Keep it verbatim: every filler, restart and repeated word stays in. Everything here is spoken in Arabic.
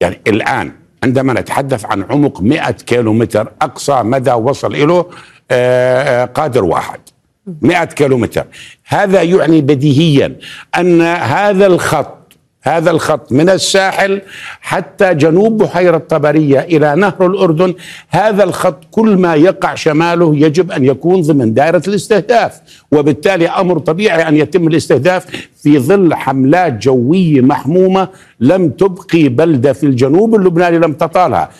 يعني الآن عندما نتحدث عن عمق مئة كيلومتر، أقصى مدى وصل إله قادر واحد مئة كيلومتر. هذا يعني بديهيا أن هذا الخط هذا الخط من الساحل حتى جنوب بحيرة طبرية إلى نهر الأردن، هذا الخط كل ما يقع شماله يجب أن يكون ضمن دائرة الاستهداف، وبالتالي أمر طبيعي أن يتم الاستهداف في ظل حملات جوية محمومة لم تبقي بلدة في الجنوب اللبناني لم تطالها.